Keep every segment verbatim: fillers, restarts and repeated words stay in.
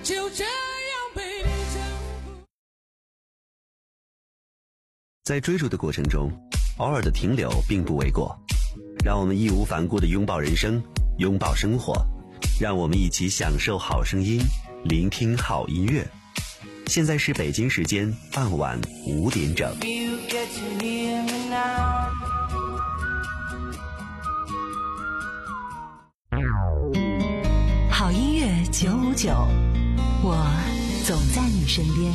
就这样被你征服。 在追逐的过程中，偶尔的停留并不为过。让我们义无反顾地拥抱人生，拥抱生活，让我们一起享受好声音，聆听好音乐。现在是北京时间傍晚五点整。 好音乐九五九，我总在你身边。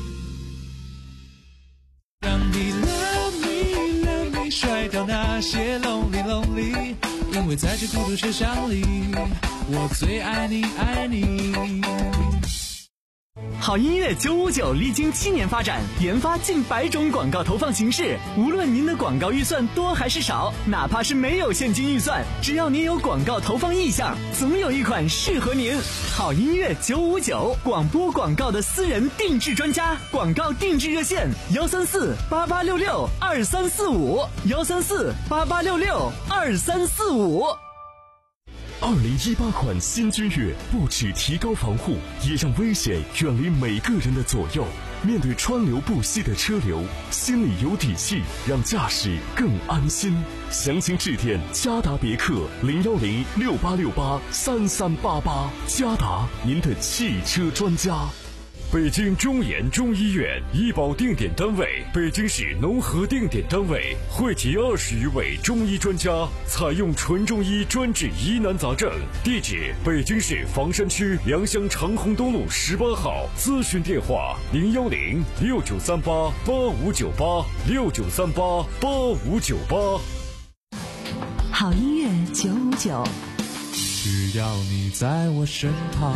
让你 love me love me 甩掉那些 lonely lonely， 因为在这孤独车厢里，我最爱你爱你。 好音乐九五九历经七年发展，研发近百种广告投放形式。无论您的广告预算多还是少，哪怕是没有现金预算，只要您有广告投放意向，总有一款适合您。好音乐九五九，广播广告的私人定制专家，广告定制热线：幺三四八八六六二三四五，幺三四八八六六二三四五。 二零一八款新君越不只提高防护，也让危险远离每个人的左右。面对川流不息的车流，心里有底气，让驾驶更安心。详情致电嘉达别克零幺零六八六八三三八八，嘉达，您的汽车专家。北京中研中医院医保定点单位，北京市农合定点单位，汇集二十余位中医专家，采用纯中医专治疑难杂症。地址：北京市房山区良乡长虹东路十八号。咨询电话：零幺零六九三八八五九八六九三八八五九八。 好音乐九五九， 只要你在我身旁。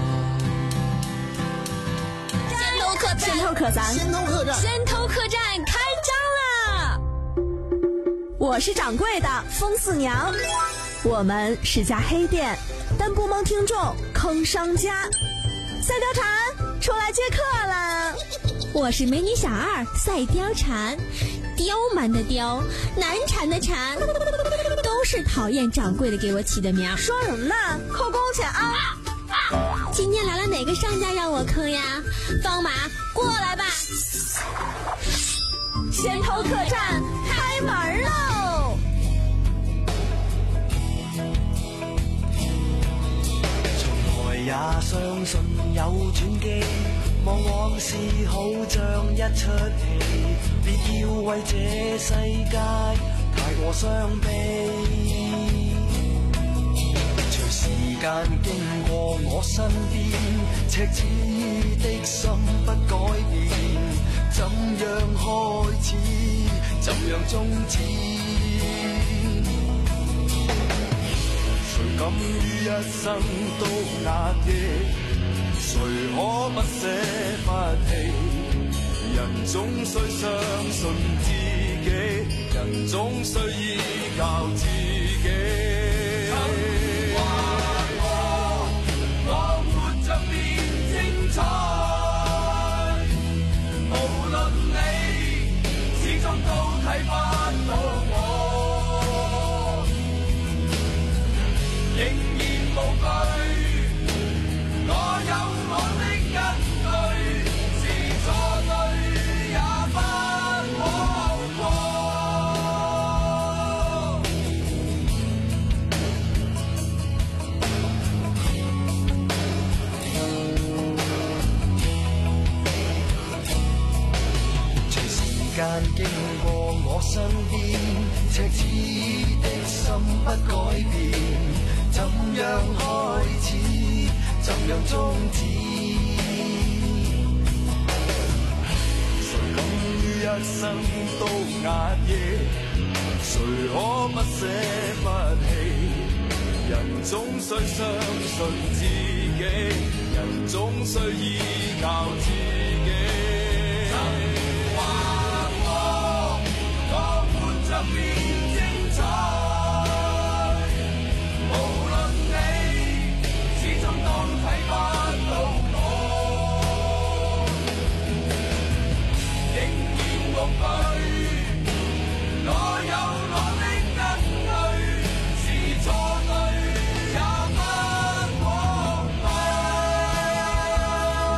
先头客栈， 先头客栈， 先头客栈开张啦！ 我是掌柜的风四娘，我们是家黑店，但不蒙听众坑商家。赛貂蝉出来接客了。 我是美女小二赛貂蝉，刁蛮的刁，难缠的缠，都是讨厌掌柜的给我起的名。 说什么呢？扣工钱啊！ 今天来了哪个商家让我坑呀？方马过来吧！ 先头客栈开门喽！ 從來也相信有轉機，望往事好像一出戲，別要為這世界太過傷悲。時間經過我身邊，赤子的心不改變，怎樣開始，怎樣終止？誰敢於一生都壓抑，誰可不捨不棄？人總須相信自己，人總須依靠自己。睇不到我，仍然無懼，我有我的根據，是錯對也不枉過。隨時間經過我身邊，赤子的心不改變，怎樣開始，怎樣終止？誰敢於一生都壓抑，誰可不捨不棄？人總須相信自己，人總須依靠自己。變精彩，無論你始終都睇不到我，仍然無懼，我有我的根據，是錯對也不枉過。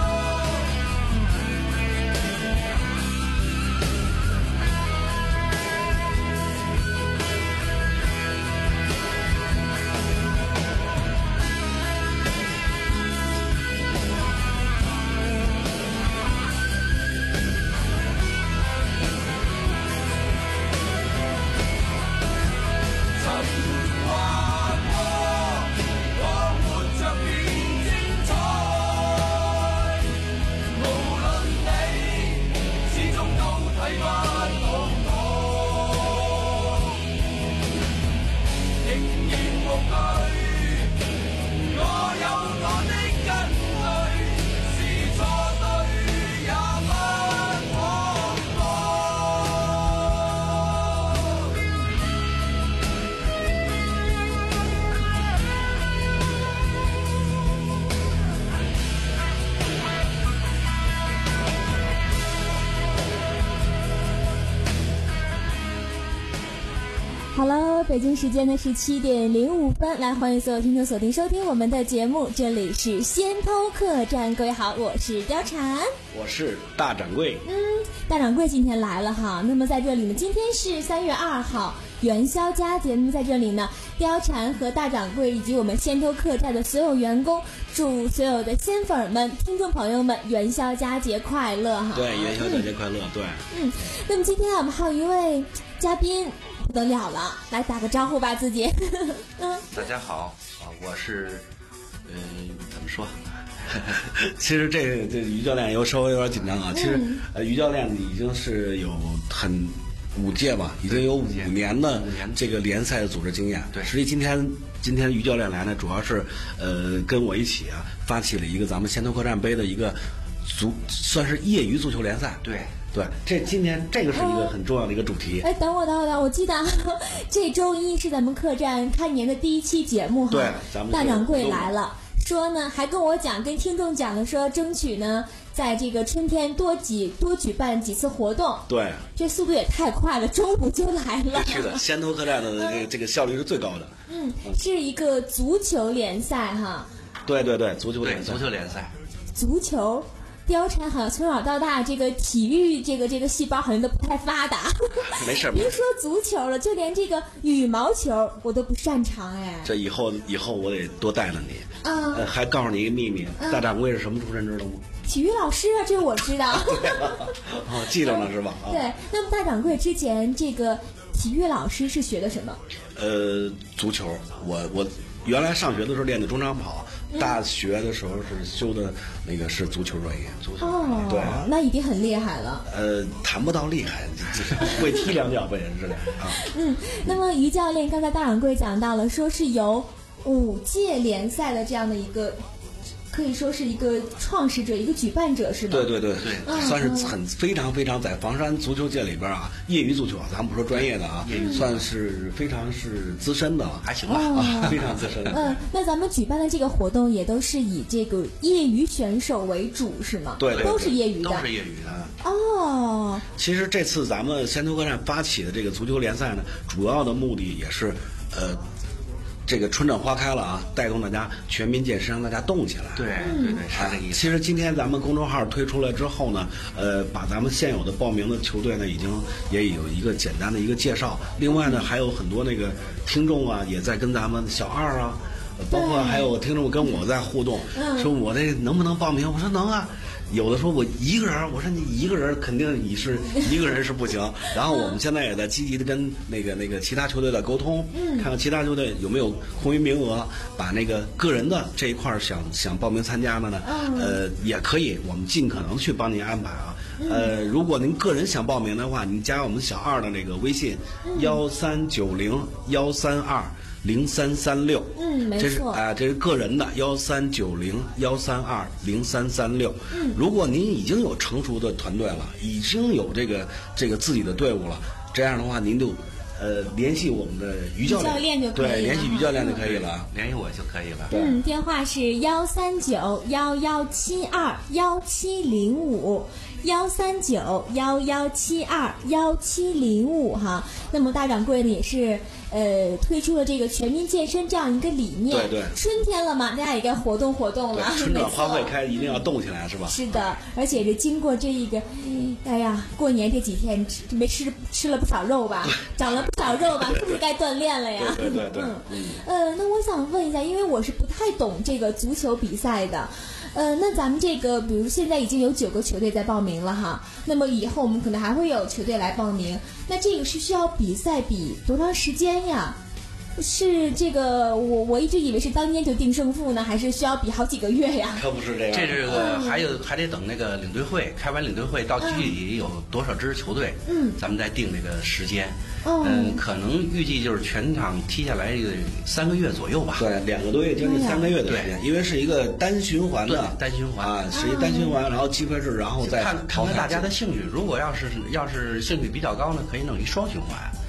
好了，北京时间呢是七点零五分，来欢迎所有听众锁定收听我们的节目，这里是先偷客栈，各位好，我是貂蝉， 我是大掌柜。 嗯，大掌柜今天来了哈，那么在这里呢，今天是三月二号元宵佳节，那么在这里呢，貂蝉和大掌柜以及我们先偷客栈的所有员工，祝所有的仙粉们、听众朋友们元宵佳节快乐哈！ 对，元宵佳节快乐，嗯、对。 嗯，那么今天我们还有一位嘉宾。不得了了，来打个招呼吧，自己。 嗯，大家好啊，我是，嗯、呃，怎么说？ 其实这这于教练又稍微有点紧张啊。其实，呃，于教练已经是有很五届吧，已经有五年的这个联赛的组织经验。 对， 实际今天今天于教练来呢，主要是呃跟我一起啊发起了一个咱们先头客栈杯的一个足算是业余足球联赛。 对。 对，这今年这个是一个很重要的一个主题。 哎，等我，等我，等我，我记得这周一是咱们客栈开年的第一期节目哈。 对，咱们大掌柜来了，说呢还跟我讲，跟听众讲的说，争取呢在这个春天多几多举办几次活动。 对， 这速度也太快了，中午就来了。 是的，先头客栈的这个这个效率是最高的。 嗯，是一个足球联赛哈。 对对对，足球联赛， 足球联赛， 足球。貂蝉好像从小到大，这个体育这个这个细胞好像都不太发达。 没事， 别说足球了，就连这个羽毛球我都不擅长哎。 这以后以后我得多带了你。 啊、 呃，还告诉你一个秘密，嗯、大掌柜是什么出身知道吗？ 体育老师啊，这我知道。 哦，记着呢是吧？ 啊、对，那么大掌柜之前这个体育老师是学的什么？ 呃，足球，我我原来上学的时候练的中长跑。大学的时候是修的那个是足球专业，足球哦， 对， 那已经很厉害了。 呃，谈不到厉害，会踢两脚呗，是的啊。 嗯，那么于教练刚才大掌柜讲到了，说是有五届联赛的这样的一个。可以说是一个创始者，一个举办者是吗？ 对对对对，嗯、算是很非常非常在房山足球界里边啊，业余足球啊，咱们不说专业的啊，嗯、算是非常是资深的， 还行吧， 哦啊、非常资深。 嗯，那咱们举办的这个活动也都是以这个业余选手为主是吗？ 对, 对, 对， 都是业余的， 都是业余的。 哦， 其实这次咱们先头客栈发起的这个足球联赛呢，主要的目的也是呃。这个春暖花开了啊，带动大家全民健身，让大家动起来。 对对对，是这个意思。 其实今天咱们公众号推出来之后呢，呃，把咱们现有的报名的球队呢，已经也有一个简单的一个介绍。另外呢，还有很多那个听众啊，也在跟咱们小二啊，包括还有听众跟我在互动，说我这能不能报名？我说能啊。有的说我一个人，我说你一个人肯定你是一个人是不行。然后我们现在也在积极的跟那个那个其他球队的沟通，嗯，看看其他球队有没有空余名额，把那个个人的这一块想想报名参加的呢，嗯、呃，也可以，我们尽可能去帮您安排啊。呃，如果您个人想报名的话，您加我们小二的那个微信幺三九零幺三二。零三三六， 嗯，没错， 这是啊、呃，这是个人的幺三九零幺三二零三三六。嗯，如果您已经有成熟的团队了，已经有这个这个自己的队伍了，这样的话，您就呃联系我们的于教练， 教练就可以了， 对，联系于教练就可以了， 联系我就可以了。 嗯，电话是幺三九幺幺七二幺七零五。幺三九幺幺七二幺七零五哈，那么大掌柜呢也是呃推出了这个全民健身这样一个理念。 对对， 春天了嘛，大家也该活动活动了。 春暖花会开，一定要动起来，是吧？ 是的，而且是经过这一个，哎呀，过年这几天吃没吃吃了不少肉吧，长了不少肉吧，是不是该锻炼了呀？ 对对对。 嗯嗯。呃，那我想问一下，因为我是不太懂这个足球比赛的。呃，那咱们这个，比如现在已经有九个球队在报名了哈，那么以后我们可能还会有球队来报名，那这个是需要比赛比多长时间呀？是这个，我我一直以为是当天就定胜负呢，还是需要比好几个月呀？ 可不是这样， 这这个还有还得等那个领队会开完领队会，到具体有多少支球队，嗯，咱们再定这个时间。嗯，可能预计就是全场踢下来三个月左右吧。 对，两个多月，将近三个月的时间，因为是一个单循环的， 单循环啊，是一单循环，然后积分制，然后再看看看大家的兴趣。如果要是要是兴趣比较高呢，可以弄一双循环。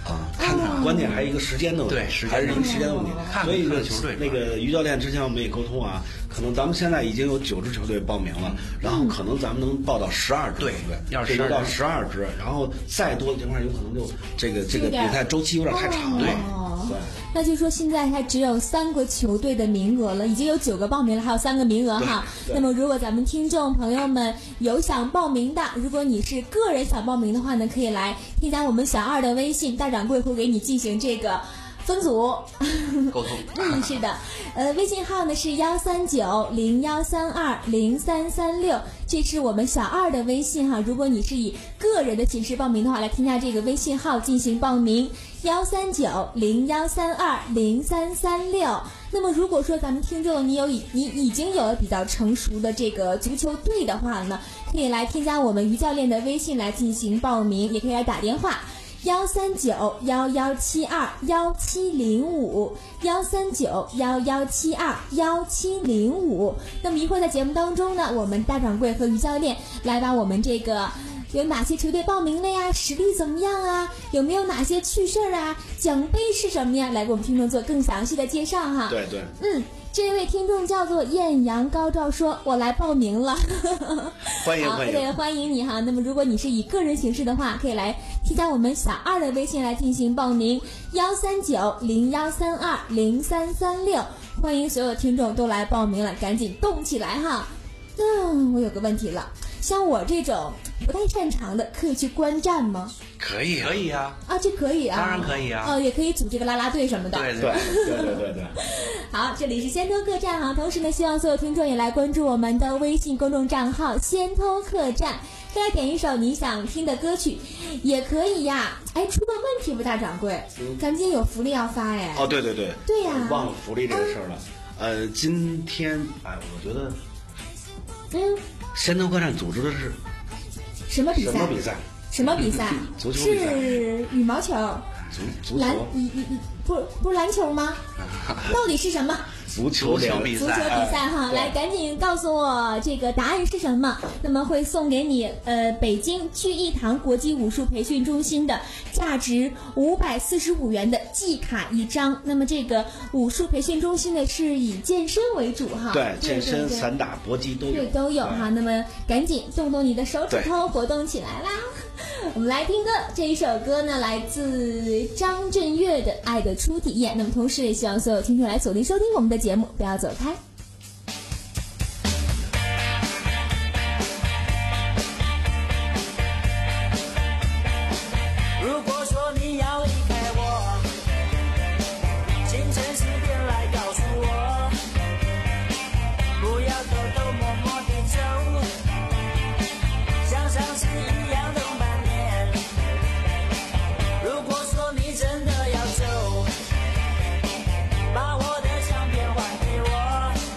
啊，看看， 关键还有一个时间的问题， 对，时间还是一个时间的问题。 看所以看球队那个于教练之前我们也沟通啊，可能咱们现在已经有九支球队报名了，然后可能咱们能报到十二支球队， 要是到十二支，然后再多的情况有可能就这个这个比赛周期有点太长了。对， 那就说现在还只有三个球队的名额了，已经有九个报名了，还有三个名额哈。那么如果咱们听众朋友们有想报名的，如果你是个人想报名的话呢，可以来添加我们小二的微信，大掌柜会给你进行这个分组沟通。 嗯，是的，呃，微信号呢是幺三九零幺三二零三三六，这是我们小二的微信哈。如果你是以个人的形式报名的话，来添加这个微信号进行报名，幺三九零幺三二零三三六。那么如果说咱们听众你有你已经有了比较成熟的这个足球队的话呢，可以来添加我们于教练的微信来进行报名，也可以来打电话。幺三九幺幺七二幺七零五，幺三九幺幺七二幺七零五。那么一会儿在节目当中呢，我们大掌柜和于教练来把我们这个有哪些球队报名了呀，实力怎么样啊，有没有哪些趣事儿啊，奖杯是什么呀，来给我们听众做更详细的介绍哈。 对对， 嗯。这位听众叫做艳阳高照，说我来报名了。 欢迎欢迎， 对，欢迎你哈。那么如果你是以个人形式的话，可以来添加我们小二的微信来进行报名，幺三九零幺三二零三三六。欢迎所有听众都来报名了，赶紧动起来哈。嗯，我有个问题了，像我这种不太擅长的，可以去观战吗？ 可以，可以啊！ 啊，这可以啊， 当然可以啊！ 哦，也可以组这个啦啦队什么的。 对对对对对对。 好，这里是先偷客栈哈，同时呢，希望所有听众也来关注我们的微信公众账号“先偷客栈”，再来点一首你想听的歌曲，也可以呀。哎，出个问题吧，大掌柜，嗯、咱今天有福利要发哎。 哦，对对对。 对呀、啊。 忘了福利这个事儿了。嗯、呃，今天哎，我觉得， 嗯， 先偷客栈组织的是什么比赛？ 什么比赛？ 什么比赛？ 足球比赛是羽毛球、 足足球、 篮，你你你不不是篮球吗？到底是什么？ 足球比赛， 足球比赛哈，来赶紧告诉我这个答案是什么？那么会送给你呃北京聚义堂国际武术培训中心的价值五百四十五元的季卡一张。那么这个武术培训中心呢是以健身为主哈， 对，健身、散打、搏击都有， 对都有哈。那么赶紧动动你的手指头，活动起来啦！我们来听歌，这一首歌呢来自张震岳的《爱的初体验》。那么同时也希望所有听众来锁定收听我们的节目，不要走开。 如果说你要离开我，请诚实点来告诉我，不要偷偷摸摸地走，像上次一样等半年。如果说你真的要走，把我的相片还给我。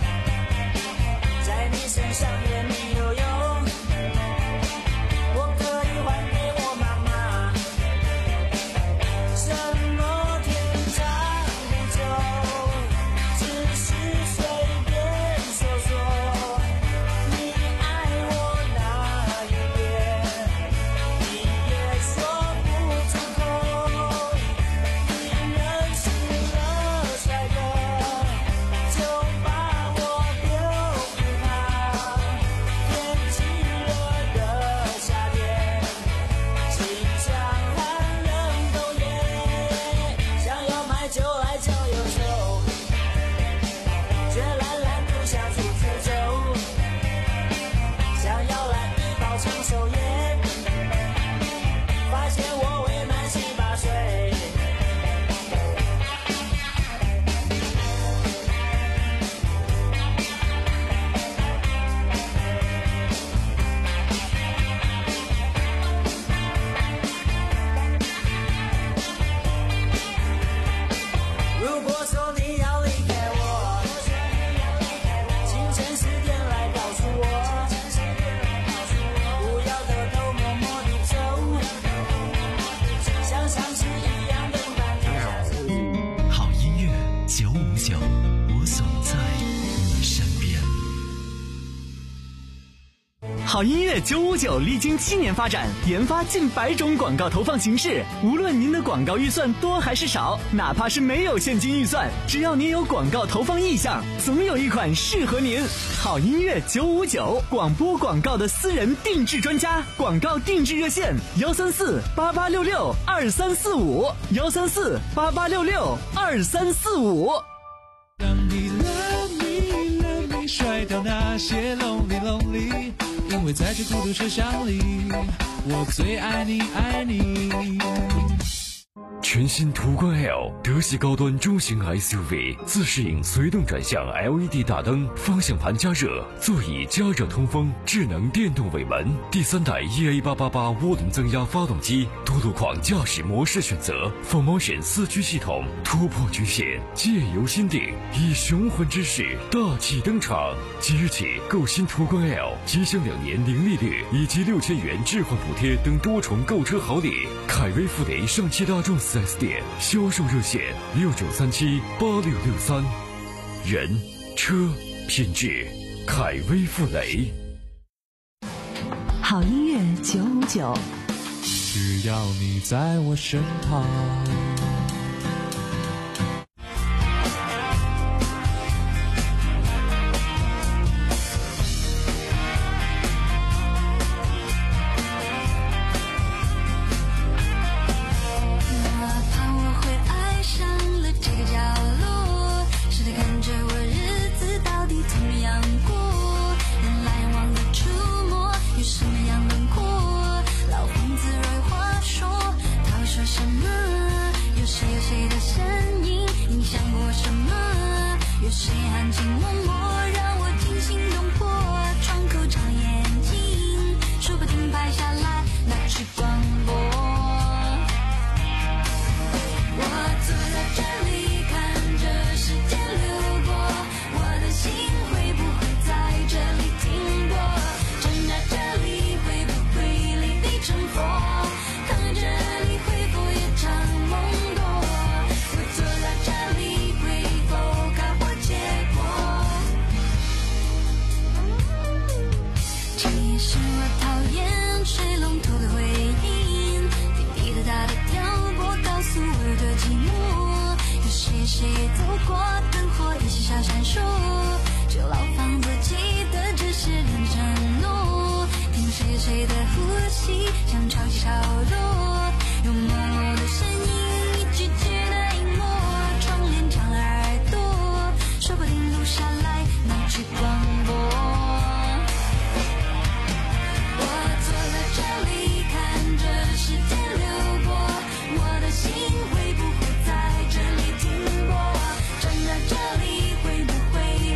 好音乐九五九历经七年发展，研发近百种广告投放形式。无论您的广告预算多还是少，哪怕是没有现金预算，只要您有广告投放意向，总有一款适合您。好音乐九五九，广播广告的私人定制专家，广告定制热线：幺三四八八六六二三四五，幺三四八八六六二三四五。 让你 love me love me 甩掉那些 lonely lonely， 因为在这孤独车厢里，我最爱你爱你。 全新途观 L 德系高端中型 S U V， 自适应随动转向 L E D 大灯，方向盘加热，座椅加热通风，智能电动尾门，第三代 E A 八八八涡轮增压发动机，多路况驾驶模式选择 ，Full Motion 四驱系统，突破局限，借由心定，以雄浑之势大气登场。即日起购新途观 L， 即享两年零利率以及六千元置换补贴等多重购车好礼。凯威富雷上汽大众四 S 店销售热线六九三七八六六三，人车品质，凯威富雷。 好音乐九五九， 只要你在我身旁。 会不会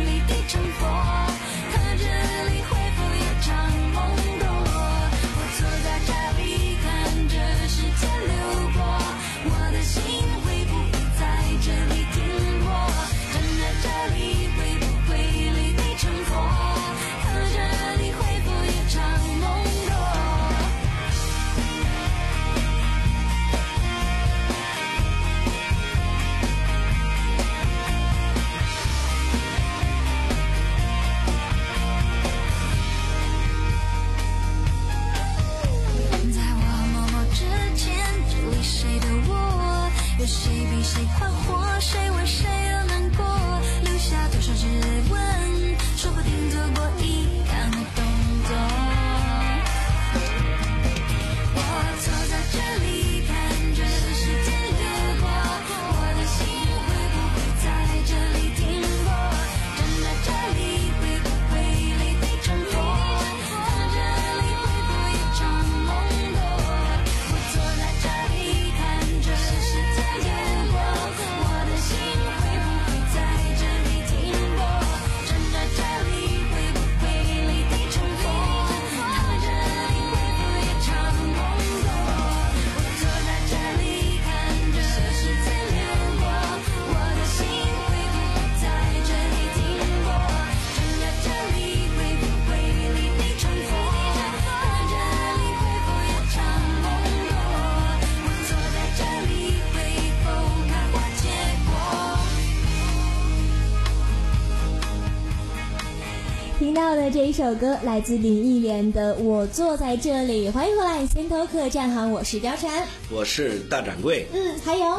首歌，来自林忆莲的《我坐在这里》。欢迎回来，先头客栈哈，我是貂蝉， 我是大掌柜。 嗯，还有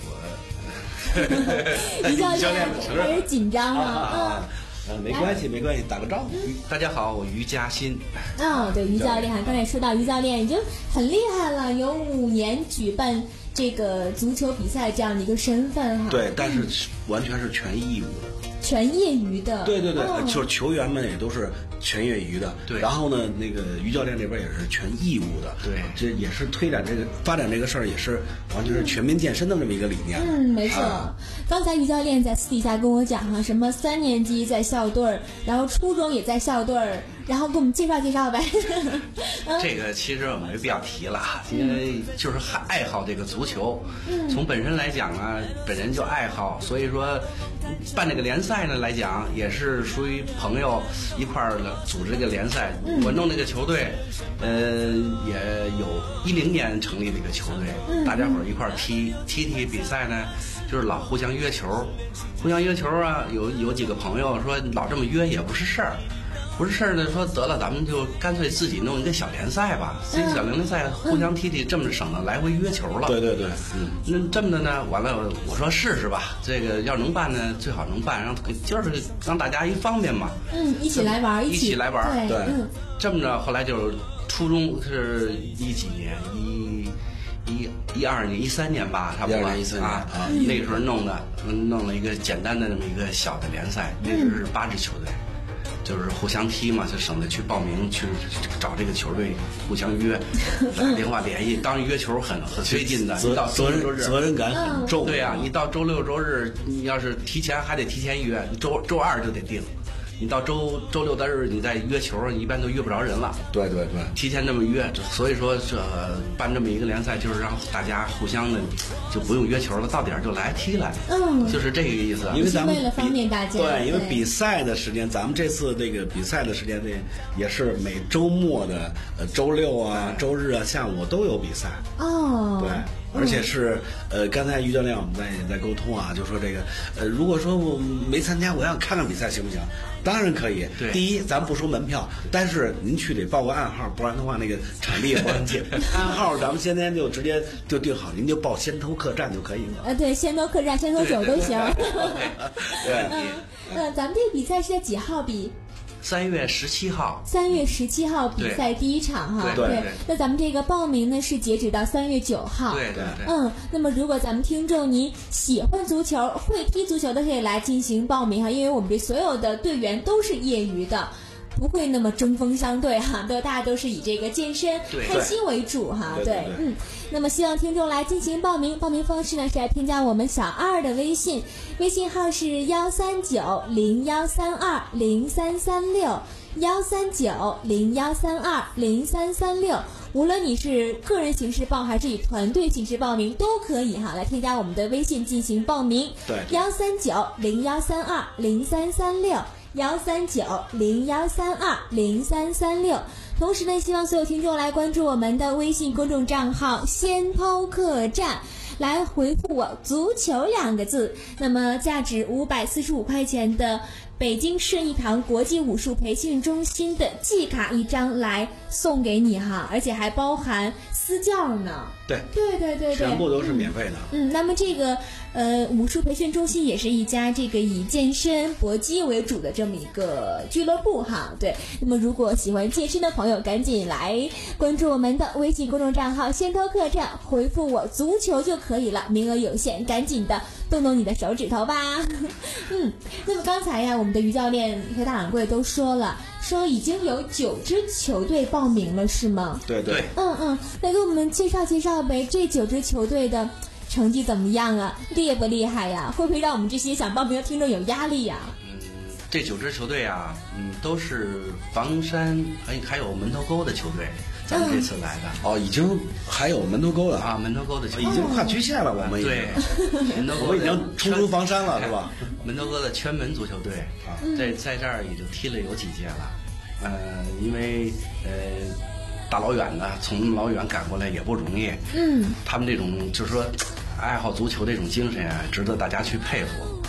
于教练还是紧张吗？ 啊，嗯，没关系，没关系，打个招呼。 大家好，我于嘉欣。 哦，对，于教练哈，刚才说到于教练已经很厉害了，有五年举办这个足球比赛这样的一个身份哈。 对，但是完全是全义务的。 全业余的， 对对对， 哦、 就是球员们也都是全业余的。 对， 然后呢，那个于教练这边也是全义务的。 对， 这也是推展这个发展这个事儿，也是完全是全民健身的这么一个理念。 嗯，没错。 啊、 刚才于教练在私底下跟我讲哈，什么三年级在校队儿，然后初中也在校队儿，然后给我们介绍介绍呗。 这个其实我没必要提了，因为就是爱好这个足球。嗯、从本身来讲呢，本人就爱好，所以说办这个联赛呢来讲，也是属于朋友一块儿组织这个联赛。 嗯、 我弄这个球队，呃，也有一零年成立的一个球队， 嗯、 大家伙儿一块儿踢踢踢比赛呢，就是老互相约球，互相约球啊。有有几个朋友说老这么约也不是事儿。不是事儿呢，说得了，咱们就干脆自己弄一个小联赛吧。这个小联赛互相踢踢，这么省得来回约球了。 对对对， 嗯，那这么的呢，完了，我说试试吧。这个要能办呢，最好能办，让就是让大家一方便嘛。 嗯，一起来玩， 一起来玩。 对， 嗯，这么着，后来就是初中是一几年，一一一二年、一三年吧，差不多。 一二年、一三年啊，那时候弄的，弄了一个简单的这么一个小的联赛，那时候是八支球队。就是互相踢嘛，就省得去报名去找这个球队互相约，打电话联系。当然约球很很费劲的， 责到周六周日责任感很重。 对呀、啊，你到周六周日，你要是提前还得提前约，周周二就得定。你到周周六的日，你再约球，你一般都约不着人了。 对对对， 提前这么约，所以说这办这么一个联赛，就是让大家互相的就不用约球了，到点儿就来踢来。 嗯， 就是这个意思。 因为咱们为了方便大家， 对，因为比赛的时间，咱们这次这个比赛的时间内也是每周末的呃周六啊、周日啊下午都有比赛。 哦， 对。而且是，呃，刚才于教练我们在也在沟通啊，就说这个，呃，如果说我没参加，我想看看比赛行不行？当然可以。 对。 第一，咱不收门票，但是您去得报个暗号，不然的话那个场地也不让进。暗号咱们今天就直接就定好，您就报先头客栈就可以了。 呃，对，先头客栈、先头酒都行。 对。 嗯，呃，咱们这个比赛是在几号比？ 三月十七号， 三月十七号比赛第一场哈， 对，对那咱们这个报名呢是截止到三月九号， 对对对， 嗯，那么如果咱们听众你喜欢足球、会踢足球的，可以来进行报名哈，因为我们这所有的队员都是业余的。不会那么针锋相对哈，对，大家都是以这个健身、开心为主哈， 对，对对嗯。那么希望听众来进行报名，报名方式呢是来添加我们小二的微信，微信号是幺三九零幺三二零三三六，幺三九零幺三二零三三六。无论你是个人形式报还是以团队形式报名都可以哈，来添加我们的微信进行报名。 对， 幺三九零幺三二零三三六。幺三九零幺三二零三三六，同时呢，希望所有听众来关注我们的微信公众账号“先抛客栈”，来回复我“足球”两个字，那么价值五百四十五块钱的北京顺义堂国际武术培训中心的季卡一张来送给你哈，而且还包含私教呢。 对对对对对， 全部都是免费的。 嗯，嗯那么这个呃武术培训中心也是一家这个以健身搏击为主的这么一个俱乐部哈。对，那么如果喜欢健身的朋友，赶紧来关注我们的微信公众账号“先头客栈”，回复我“足球”就可以了，名额有限，赶紧的动动你的手指头吧。嗯，那么刚才呀，我们的于教练和大掌柜都说了，说已经有九支球队报名了，是吗？ 对对。 嗯嗯，来给我们介绍介绍呗，这九支球队的成绩怎么样啊？厉不厉害呀？会不会让我们这些想报名的听众有压力呀？ 嗯，这九支球队啊，嗯，都是房山还还有门头沟的球队。咱们这次来的、 嗯、哦，已经还有门头沟了啊，门头沟的球队已经跨区县了，我们已经对，门头沟我们已经冲出房山了，是吧？ 门头沟的圈门足球队啊，在在这儿也就踢了有几届了，呃，因为呃大老远的从老远赶过来也不容易， 嗯， 他们这种就是说爱好足球这种精神啊，值得大家去佩服。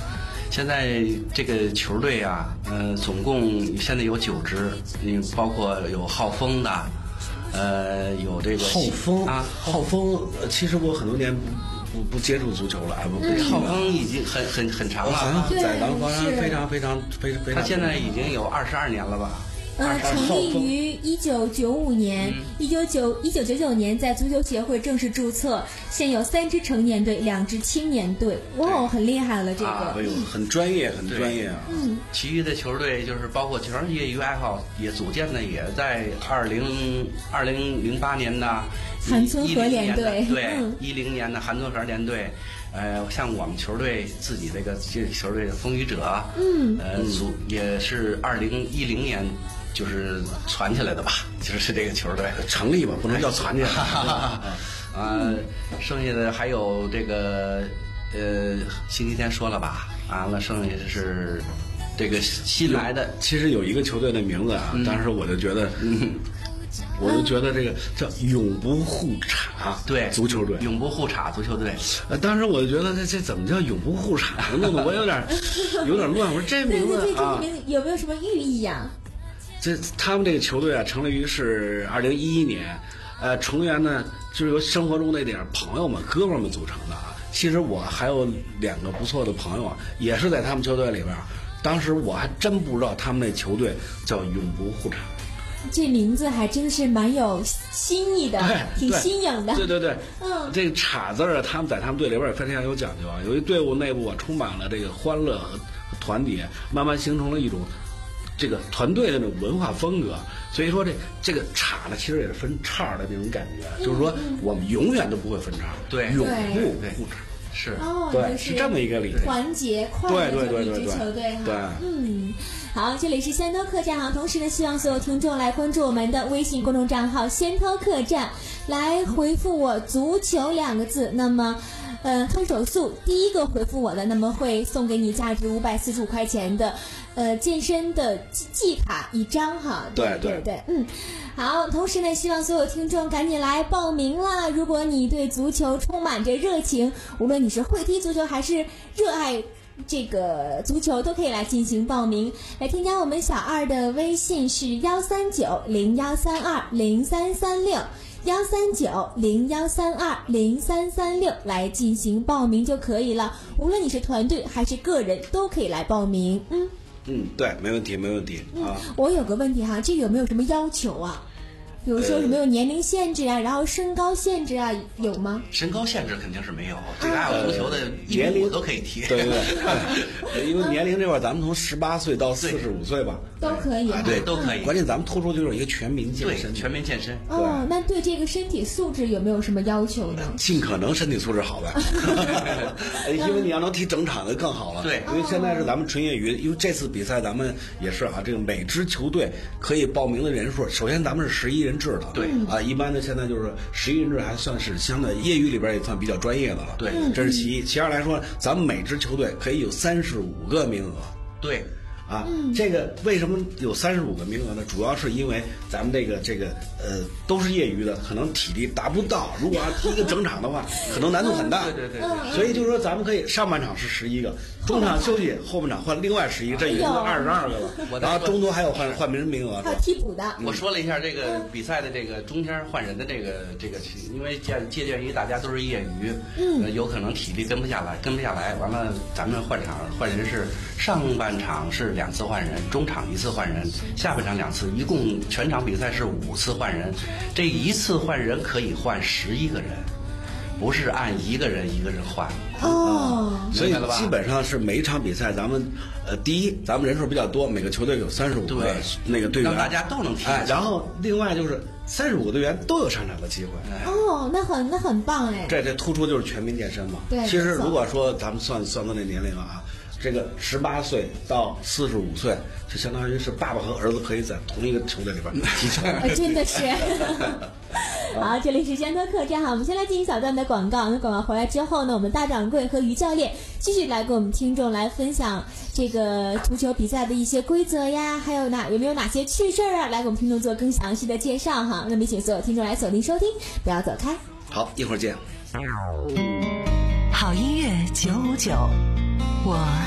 现在这个球队啊，呃，总共现在有九支，你包括有浩丰的，呃，有这个浩丰啊， 浩丰，呃其实我很多年不不不接触足球了，哎，不不对，浩丰已经很很很长了， 好像在咱们方向是非常非常非常非常。 他现在已经有二十二年了吧？ 呃，成立于一九九五年，一九九一九九九年在足球协会正式注册，现有三支成年队，两支青年队，哇，很厉害了这个。 啊哎呦，很专业，很专业啊。 嗯， 其余的球队就是包括全是业余爱好，也组建的也在二零二零零八年的韩村河联队， 对， 嗯一零年的韩村河联队。呃，像我们球队自己这个这个球队的风雨者，嗯，呃，组也是二零一零年就是传起来的吧，就是这个球队成立吧，不能叫传起来。 啊，剩下的还有这个呃，星期天说了吧，完了剩下的是这个新来的， 其实有一个球队的名字啊， 嗯当时我就觉得，嗯，我就觉得这个叫永不互查， 对， 足球队， 永不互查足球队。 呃，当时我就觉得这这怎么叫永不互查？弄得我有点有点乱。我说这名对对对，这字啊个，名字有没有什么寓意呀？ 这他们这个球队啊，成立于是二零一一年，呃，成员呢就是由生活中那点朋友们、哥们儿们组成的啊。其实我还有两个不错的朋友啊，也是在他们球队里边。当时我还真不知道他们那球队叫永不互查。 这名字还真是蛮有新意的，挺新颖的。 对对对， 嗯， 这个“岔”字啊，他们在他们队里边也非常有讲究啊。由于队伍内部啊充满了这个欢乐和团结，慢慢形成了一种这个团队的那种文化风格。所以说这这个“岔”呢，其实也是分叉的那种感觉， 嗯、 就是说我们永远都不会分叉， 对， 永不互叉。 是哦， 对， 是这么一个理念， 团结快乐这么一支球队哈。 对， 嗯，好，这里是仙偷客栈哈，同时呢，希望所有听众来关注我们的微信公众账号“仙偷客栈”，来回复我“足球”两个字。那么，呃，看手速第一个回复我的，那么会送给你价值五百四十五块钱的，呃，健身的季卡一张哈。 对对对，嗯。好，同时呢，希望所有听众赶紧来报名啦！如果你对足球充满着热情，无论你是会踢足球还是热爱这个足球，都可以来进行报名。来添加我们小二的微信是幺三九零幺三二零三三六，幺三九零幺三二零三三六来进行报名就可以了。无论你是团队还是个人，都可以来报名。嗯嗯，对，没问题，没问题、 嗯、 啊。 我有个问题哈，这个有没有什么要求啊？比如说有没有年龄限制啊，呃、然后身高限制啊，有吗？ 身高限制肯定是没有，这个爱好足球的一米五都可以踢。 对对对，因为年龄这块，咱们从十八岁到四十五岁吧， 都可以、啊。 对，都可以。 关键咱们突出就是一个全民健身， 全民健身。 哦，那对这个身体素质有没有什么要求呢？ 尽可能身体素质好呗，因为你要能踢整场的更好了。 对， 因为现在是咱们纯业余，因为这次比赛咱们也是啊，这个每支球队可以报名的人数，首先咱们是十一人制的。 对。 啊，一般的现在就是十一人制，还算是相对业余里边也算比较专业的了。 对， 这是其一。其二来说，咱们每支球队可以有三十五个名额。 对。 啊，这个为什么有三十五个名额呢？主要是因为咱们这个这个呃都是业余的，可能体力达不到。如果要踢一个整场的话，可能难度很大。 对对对对。 所以就是说，咱们可以上半场是十一个，中场休息，后半场换另外十一个，这已经是二十二个了。然后中途还有换换名名额。 还有替补的。 我说了一下这个比赛的这个中间换人的这个这个，因为借借鉴于大家都是业余，嗯，有可能体力跟不下来，跟不下来。完了，咱们换场换人是上半场是两次换人。中场一次换人，下半场两次，一共全场比赛是五次换人。这一次换人可以换十一个人，不是按一个人一个人换。 哦， 嗯、所以基本上是每一场比赛，咱们呃，第一，咱们人数比较多，每个球队有三十五个那个队员， 让大家都能踢。 哎，然后另外就是三十五个队员都有上场的机会。 哦，那很那很棒哎。 这这突出就是全民健身嘛。 对。 其实如果说咱们算算到那年龄啊。这个十八岁到四十五岁，就相当于是爸爸和儿子可以在同一个球队里边踢球。 真的是。好，这里是仙偷客栈哈，我们先来进行小段的广告。那广告回来之后呢，我们大掌柜和于教练继续来给我们听众来分享这个足球比赛的一些规则呀，还有哪有没有哪些趣事啊，来给我们听众做更详细的介绍哈。那么请所有听众来锁定收听，不要走开。 好，一会儿见。 好音乐九五九，我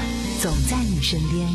总在你身边。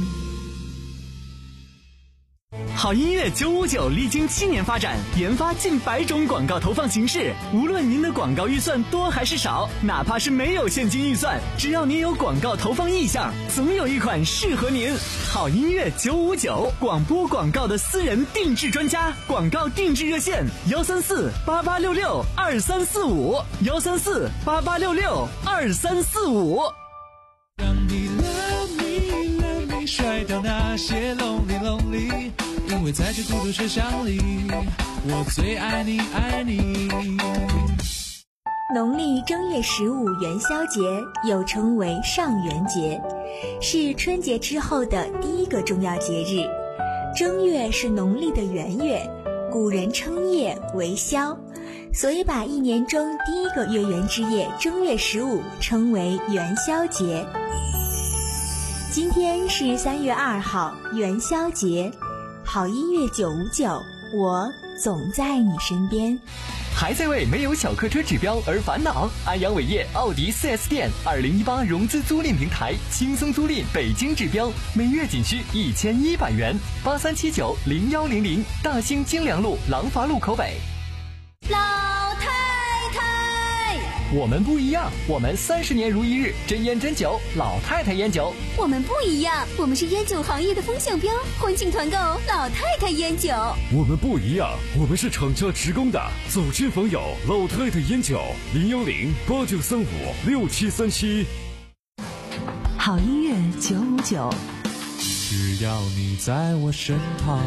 好音乐九五九历经七年发展，研发近百种广告投放形式。无论您的广告预算多还是少，哪怕是没有现金预算，只要您有广告投放意向，总有一款适合您。好音乐九五九，广播广告的私人定制专家，广告定制热线幺三四八八六六二三四五幺三四八八六六二三四五。 让你 love me love me 甩掉那些 lonely lonely， 因为在这孤独车厢里，我最爱你爱你。 农历正月十五元宵节又称为上元节，是春节之后的第一个重要节日。正月是农历的元月，古人称夜为宵，所以把一年中第一个月圆之夜正月十五称为元宵节。今天是三月二号，元宵节。好音乐九五九，我总在你身边。 还在为没有小客车指标而烦恼？安阳伟业奥迪 四 S 店二零一八融资租赁平台，轻松租赁北京指标，每月仅需一千一百元。八三七九零幺零零，大兴京良路廊坊路口北。 老太太， 我们不一样，我们三十年如一日，真烟真酒，老太太烟酒。 我们不一样，我们是烟酒行业的风向标，欢庆团购老太太烟酒。 我们不一样，我们是厂家职工的，走亲访友，老太太烟酒，零幺零八九三五六七三七。 好音乐九五九， 只要你在我身旁。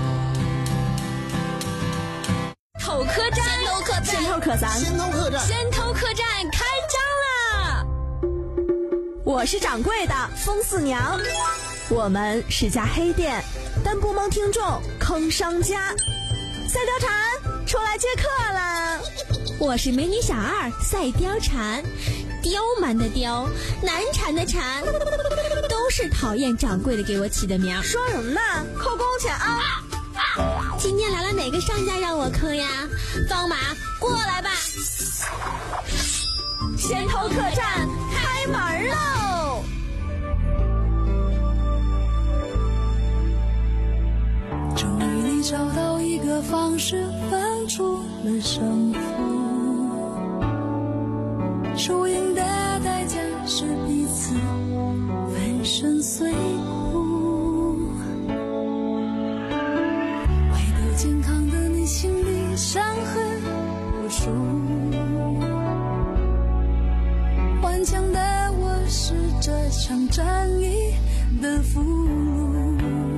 头客栈，先头客栈，先头客栈， 先头客栈， 先头客栈开张啦！我是掌柜的风四娘，我们是家黑店，但不蒙听众坑商家。赛貂蝉出来接客了，我是美女小二赛貂蝉，刁蛮的刁，难缠的缠，都是讨厌掌柜的给我起的名。说什么呢？扣工钱啊！今天来了哪个商家让我坑呀？方马过来吧！先头客栈开门喽！ 终于你找到一个方式分出了胜负，输赢的代价是彼此粉身碎骨，为得健康的你心里伤痕无数，顽强的我是这场战役的俘虏，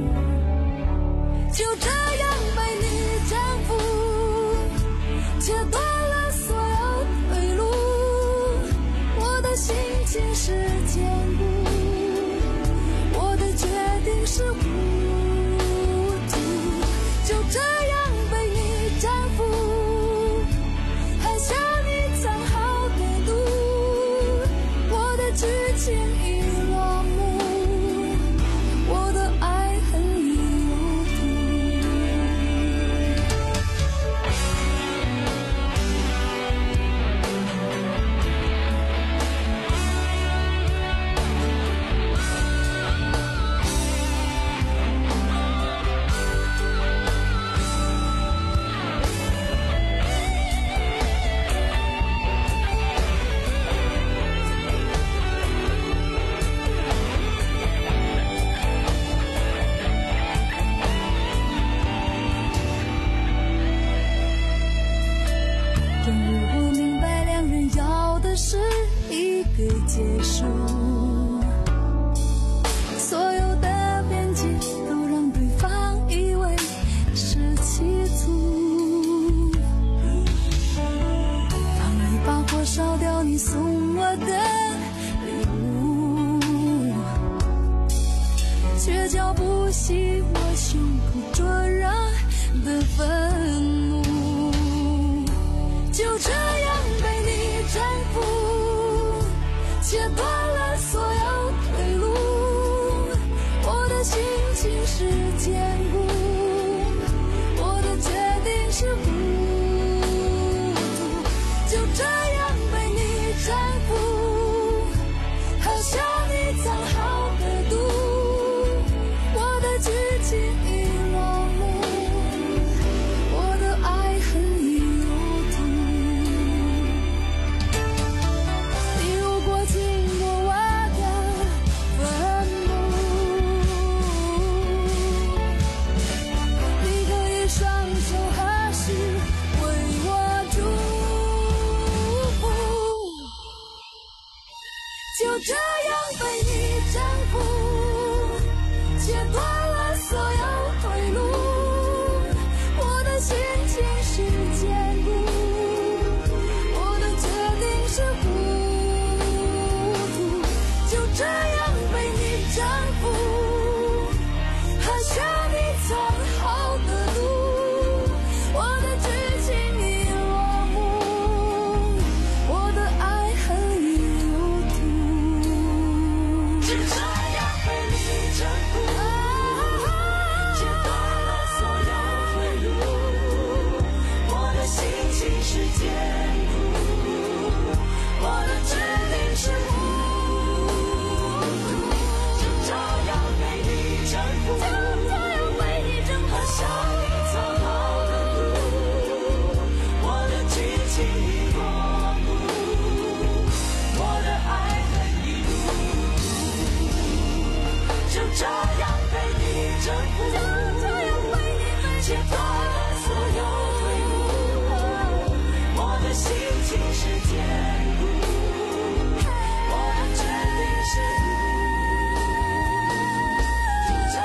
就这样被你征服，切断了所有退路，我的心情是坚固，我的决定是无图，就这样被你征服，含下你藏好的毒，我的剧情已落幕，我的爱恨已有图。终于我明白，两人要的是一个结束，所有的边界都让对方以为是企图，放一把火烧掉你送我的礼物，却浇不熄我胸口灼热的愤怒，就这样被你征服，切断了所有退路，我的心情是坚固，我的决定是糊涂，就这样被你征服，喝下你藏好的毒， 这样被你征服，切断了所有退路。我的心情是坚固，我的决定是糊涂，就这样被你征服，还需要你藏好的路。我的剧情已落幕，我的爱恨已入土，就这样被你征服，切断了所有退路。我的心情是坚固，我的决定是糊涂，就这样被你征服，就这样被你征服，还需要你藏好的路。我的剧情已落幕，我的爱恨已入土，就这样被你征服，就这样被你切断了所有退路。我的心情是坚固，我的决定是就这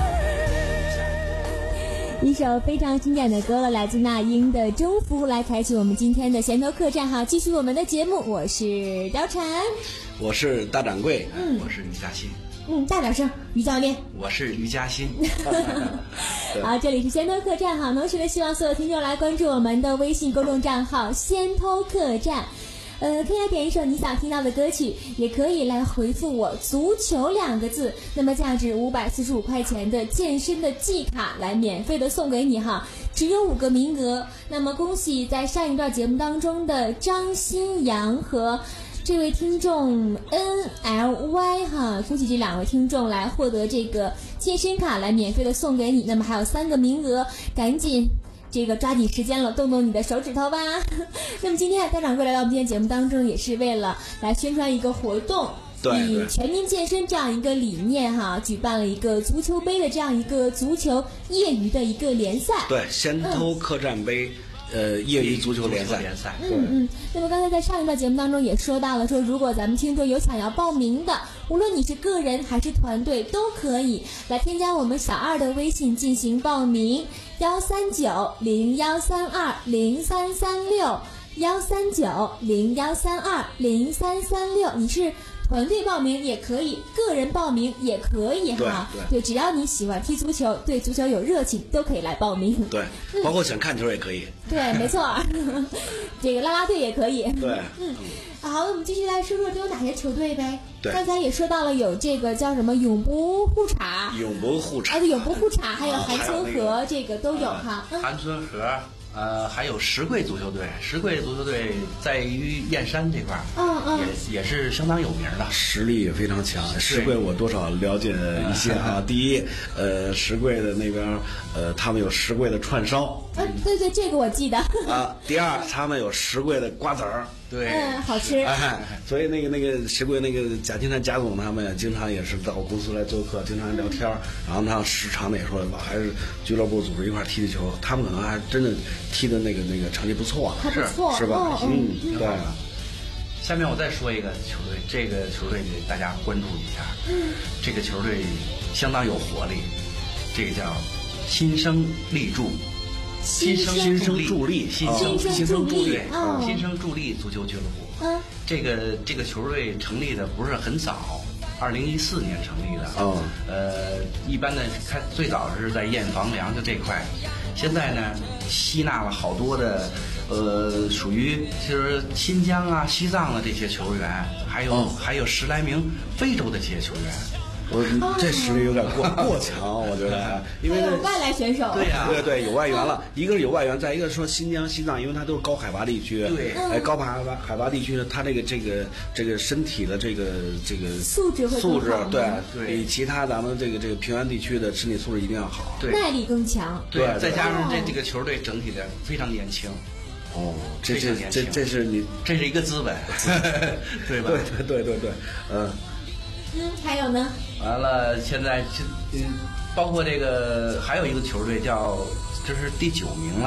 样。 一首非常经典的歌了，来自那英的《征服》，来开启我们今天的闲头客栈哈，继续我们的节目。我是貂蝉， 我是大掌柜， 嗯我是于嘉欣， 嗯，大点声，于教练。 我是于嘉欣。 好，这里是先偷客栈哈，同时呢，希望所有听众来关注我们的微信公众账号“先偷客栈”。呃，可以来点一首你想听到的歌曲，也可以来回复我“足球”两个字，那么价值五百四十五块钱的健身的季卡来免费的送给你哈，只有五个名额。那么恭喜在上一段节目当中的张新阳和这位听众 N L Y 哈，恭喜这两位听众来获得这个健身卡来免费的送给你。那么还有三个名额，赶紧这个抓紧时间了，动动你的手指头吧。那么今天大掌柜来到我们今天节目当中，也是为了来宣传一个活动， 对以全民健身这样一个理念哈，举办了一个足球杯的这样一个足球业余的一个联赛。 对，先偷客栈杯。呃，业余足球联赛， 联赛， 嗯嗯。那么刚才在上一段节目当中也说到了，说如果咱们听众有想要报名的，无论你是个人还是团队，都可以来添加我们小二的微信进行报名，幺三九零幺三二零三三六，幺三九零幺三二零三三六。你是团队报名也可以，个人报名也可以哈。 对， 对，只要你喜欢踢足球，对足球有热情，都可以来报名。 对，包括想看球也可以。 对，没错，这个啦啦队也可以。 对， 嗯，好，我们继续来说说都有哪些球队呗。 对， 刚才也说到了有这个叫什么永不互查， 永不互查， 啊，对，永不互查，还有啊韩村河，这个都有哈。 嗯、韩村河。呃，还有石柜足球队，石柜足球队在于燕山这块儿， 嗯嗯， 也也是相当有名的， 实力也非常强。石柜我多少了解一些啊。第一，呃，石柜的那边，呃，他们有石柜的串烧， 啊，对对，这个我记得。 啊，第二，他们有石柜的瓜子儿， 对， 嗯，好吃。 哎，所以那个那个石柜那个贾金山贾总他们经常也是到公司来做客，经常聊天，然后他时常的也说，还是俱乐部组织一块踢踢球，他们可能还真的踢的那个那个成绩不错， 还不错， 是吧？ 哦、 嗯，对。 下面我再说一个球队，这个球队给大家关注一下。嗯，这个球队相当有活力，这个叫新生力助。 新生新生助力， 新生新生助力， 哦，新生助力足球俱乐部。 嗯， 这个这个球队成立的不是很早，二零一四年成立的。 哦， 呃，一般的开最早是在燕房梁就这块，现在呢吸纳了好多的，呃，属于就是新疆啊、西藏的这些球员，还有、 哦、 还有十来名非洲的这些球员。 我这实力有点过过强，我觉得，因为有外来选手， 对呀、 啊，对对，有外援了。一个是有外援，再一个说新疆、西藏，因为它都是高海拔地区， 对， 哎，高海拔海拔地区呢，它这个这个这个身体的这个这个素质会素质，对对， 比其他咱们这个这个平原地区的身体素质一定要好， 对， 耐力更强， 对，再加上这这个球队整体的非常年轻。 哦，这这这这是你这是一个资本，对吧？ 对对对对对，嗯。 嗯，还有呢？ 完了，现在嗯，包括这个还有一个球队叫，这是第九名了，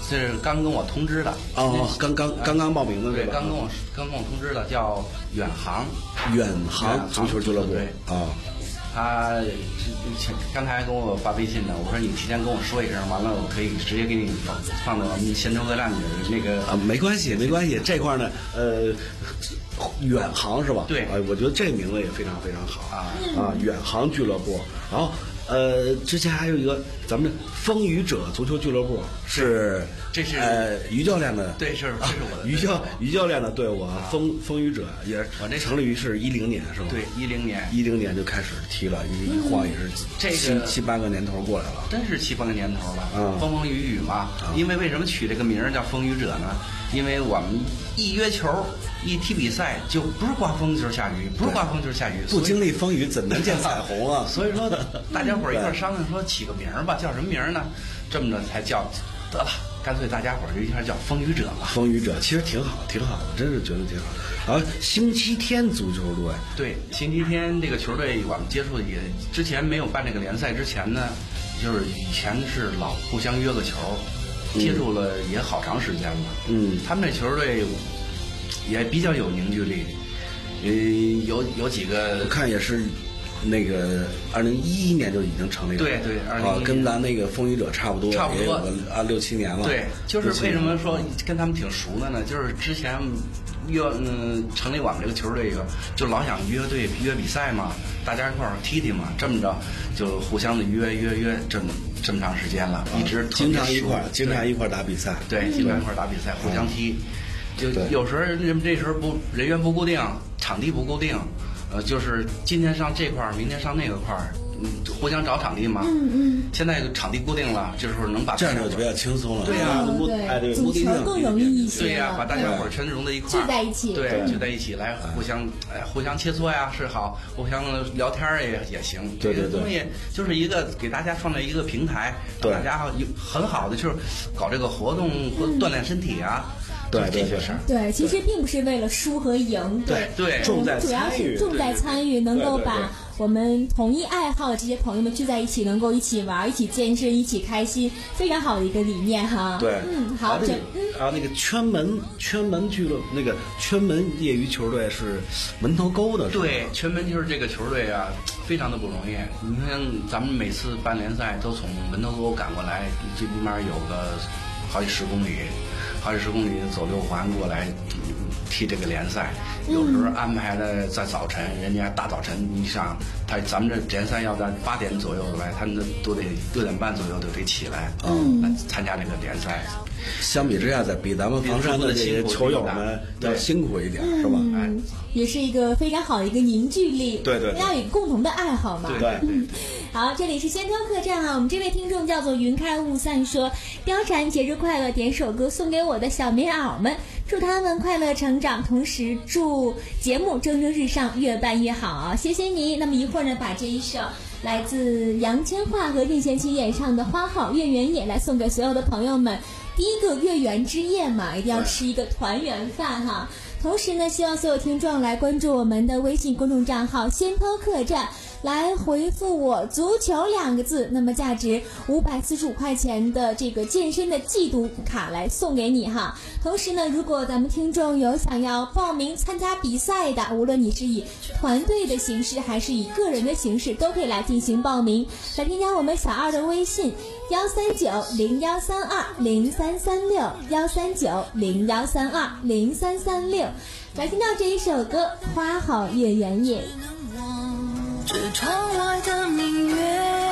是刚跟我通知的。 哦，刚刚刚刚报名的对， 吧？ 刚跟我刚跟我通知的，叫远航。 远航足球俱乐部啊。 他刚才跟我发微信呢，我说你提前跟我说一声，完了我可以直接给你放到我们仙州歌站的那个啊，没关系没关系，这块呢，呃，远航是吧？ 对， 啊，我觉得这个名字也非常非常好啊啊，远航俱乐部，然后。呃，之前还有一个咱们的风雨者足球俱乐部，是这是呃于教练的， 对，是这是我的于教于教练的队伍，风风雨者也是我这成立于是一零年是吧？ 对，一零年， 一零年就开始踢了，一一晃也是这个七七八个年头过来了， 真是七八个年头了， 嗯， 风风雨雨嘛。因为为什么取这个名儿叫风雨者呢？因为我们一约球。一踢比赛就不是刮风就是下雨，不是刮风就是下雨， 不经历风雨怎能见彩虹啊？ 所以说，大家伙儿一块商量说起个名儿吧，叫什么名儿呢？这么着才叫得了，干脆大家伙儿就一下叫风雨者吧。 风雨者其实挺好，挺好的，真是觉得挺好。然后星期天足球队， 对，星期天这个球队我们接触的也之前没有办这个联赛之前呢，就是以前是老互相约个球，接触了也好长时间了。 嗯， 他们这球队。也比较有凝聚力，呃，有有几个我看也是，那个二零一一年就已经成立了， 对对，二零啊，跟咱那个风雨者差不多， 差不多啊六七年了。 对，就是为什么说跟他们挺熟的呢？就是之前约嗯成立我们这个球队以后，就老想约队约比赛嘛，大家一块儿踢踢嘛，这么着就互相的约约约这么这么长时间了，一直经常一块儿经常一块儿打比赛， 对，经常一块儿打比赛，互相踢。就有时候人这时候不人员不固定，场地不固定，呃，就是今天上这块儿，明天上那个块儿，嗯，互相找场地嘛。 嗯嗯。 现在场地固定了，就是能把这样就比较轻松了。 对呀， 对，足球更容易一些。 对呀，把大家伙儿全融在一块儿， 聚在一起。 对，聚在一起来互相哎互相切磋呀是好，互相聊天也也行。 对对对。 这个东西就是一个给大家创造一个平台，让大家有很好的就是搞这个活动和锻炼身体啊。 对对对， 对，其实并不是为了输和赢， 对对， 我们主要是重在参与，能够把我们同一爱好的这些朋友们聚在一起，能够一起玩、一起健身、一起开心，非常好的一个理念哈。 对， 嗯，好，这啊那个圈门圈门俱乐那个圈门业余球队是门头沟的， 对，圈门就是这个球队啊，非常的不容易。你看咱们每次办联赛都从门头沟赶过来，这里面有个好几十公里。好几十公里走六环过来踢这个联赛，有时候安排的在早晨，人家大早晨，你想他咱们这联赛要在八点左右来，他们都得六点半左右都得起来，嗯，来参加这个联赛。 相比之下，在比咱们房山的这些球友们要辛苦一点，是吧？哎， 也是一个非常好的一个凝聚力， 对对， 大家有共同的爱好嘛， 对对。 好，这里是仙州客栈啊，我们这位听众叫做云开雾散说，貂蝉节日快乐，点首歌送给我的小棉袄们，祝他们快乐成长，同时祝节目蒸蒸日上，越办越好，谢谢你。那么一会儿呢，把这一首来自杨千嬅和任贤齐演唱的《花好月圆夜》来送给所有的朋友们。第一个月圆之夜嘛，一定要吃一个团圆饭哈。同时呢，希望所有听众来关注我们的微信公众账号仙偷客栈，来回复我足球两个字，那么价值五百四十五块钱的这个健身的季度卡来送给你哈。同时呢，如果咱们听众有想要报名参加比赛的，无论你是以团队的形式还是以个人的形式，都可以来进行报名，来添加我们小二的微信幺三九零幺三二零三三六幺三九零幺三二零三三六，来听到这一首歌《花好月圆夜》。 这窗外的明月，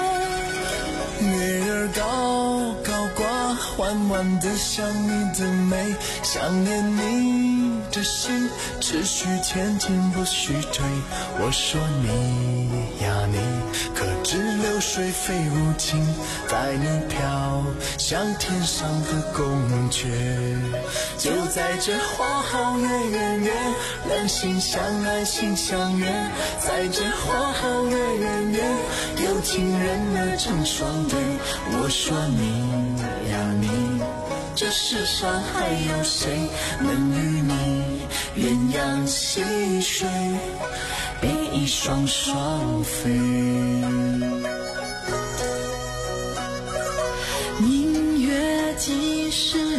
月儿高高挂，缓缓地想你的美，想念你的心，只许前进不许退。我说你呀你，可知流水非无情，带你飘向天上的宫阙。就在这花好月圆夜，两心相爱心相悦，在这花好月圆夜，有情人儿成双对。我说你呀你，这世上还有谁能与你鸳鸯戏水，比翼双双飞。明月几时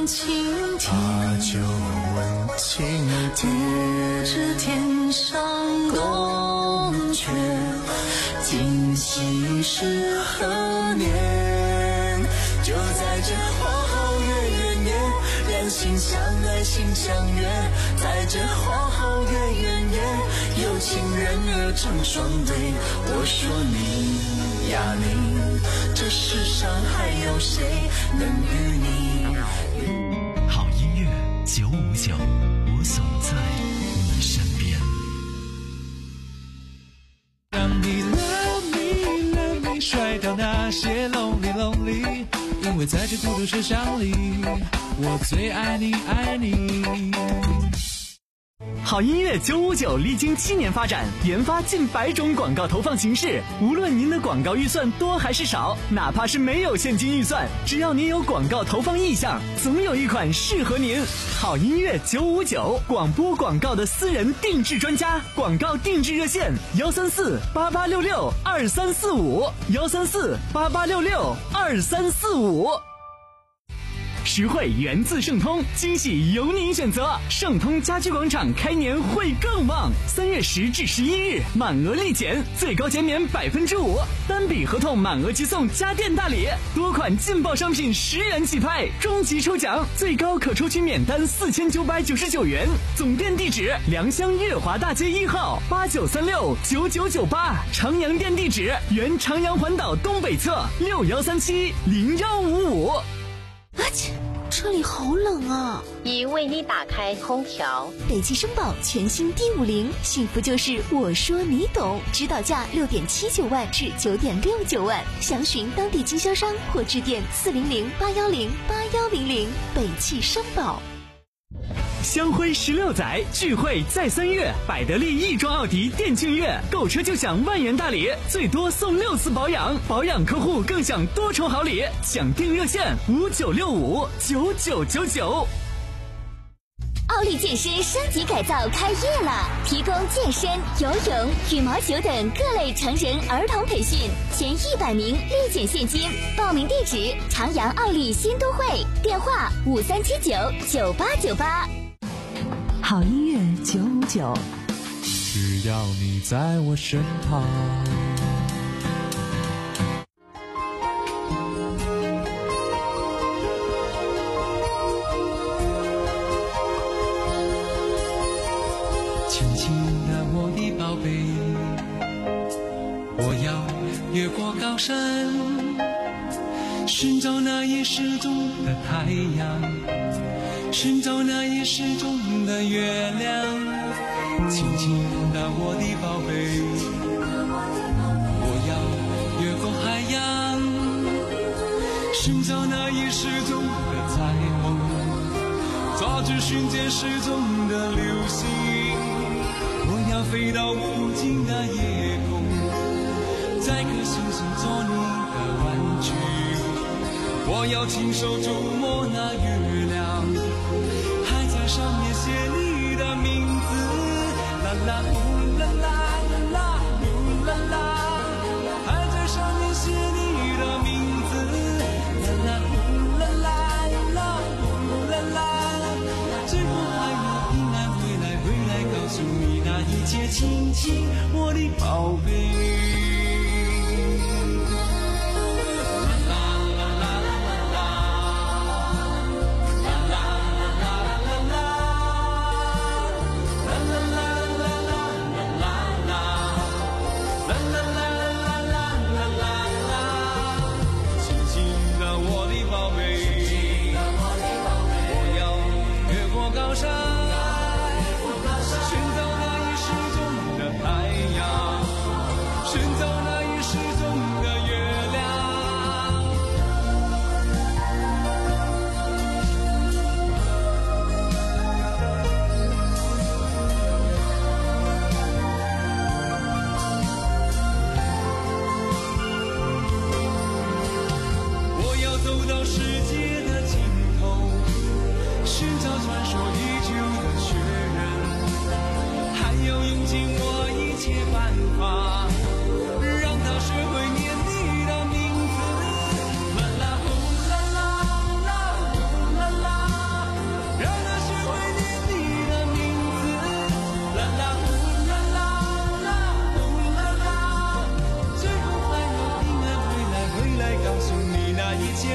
蜻蜓，把酒问青天，不知天上宫阙，今夕是何年？就在这花好月圆夜，两心相爱心相悦，在这花好月圆夜，有情人儿成双对。我说你呀你，这世上还有谁能与你？ 好音乐九五九，我总在你身边。 让你 love me love me 甩掉那些 lonely lonely， 因为在这孤独车厢里，我最爱你爱你。 好音乐九五九历经七年发展，研发近百种广告投放形式。无论您的广告预算多还是少，哪怕是没有现金预算，只要您有广告投放意向，总有一款适合您。好音乐九五九，广播广告的私人定制专家，广告定制热线：幺三四八八六六二三四五，幺三四八八六六二三四五。实惠源自盛通，惊喜由您选择。盛通家居广场开年会更旺，三月十至十一日满额立减，最高减免百分之五，单笔合同满额即送家电大礼，多款劲爆商品十元起拍，终极抽奖最高可抽取免单四千九百九十九元。总店地址：良乡悦华大街一号八九三六九九九八，长阳店地址：原长阳环岛东北侧六幺三七零幺五五。 啊切，这里好冷啊！ 已为你打开空调。 北汽绅宝全新 D 五零，幸福就是我说你懂，指导价六点七九万至九点六九万，详询当地经销商或致电四零零八幺零八幺零零。北汽绅宝。 香辉十六载聚会在三月，百得利亦庄奥迪店庆月，购车就享万元大礼，最多送六次保养，保养客户更享多重好礼。抢订热线五九六五九九九九。 奥利健身升级改造开业了，提供健身、游泳、羽毛球等各类成人儿童培训，前一百名立减现金。报名地址：长阳奥利新都会，电话五三七九九八九八。 好音乐九五九， 只要你在我身旁。轻轻的我的宝贝，我要越过高山，寻找那已失踪的太阳，寻找那已失踪的月亮。轻轻的我的宝贝，我要越过海洋，寻找那已失踪的彩虹，抓住瞬间失踪的流星。我要飞到无尽的夜空，在颗星星做你的玩具。我要亲手触摸那月亮，还在上面写你的名字。啦啦呼啦啦啦啦呼啦啦，还在上面写你的名字。啦啦呼啦啦啦呼啦啦，最后还要平安回来，回来告诉你那一切亲亲，我的宝贝。啦啦呼啦啦啦呼啦啦。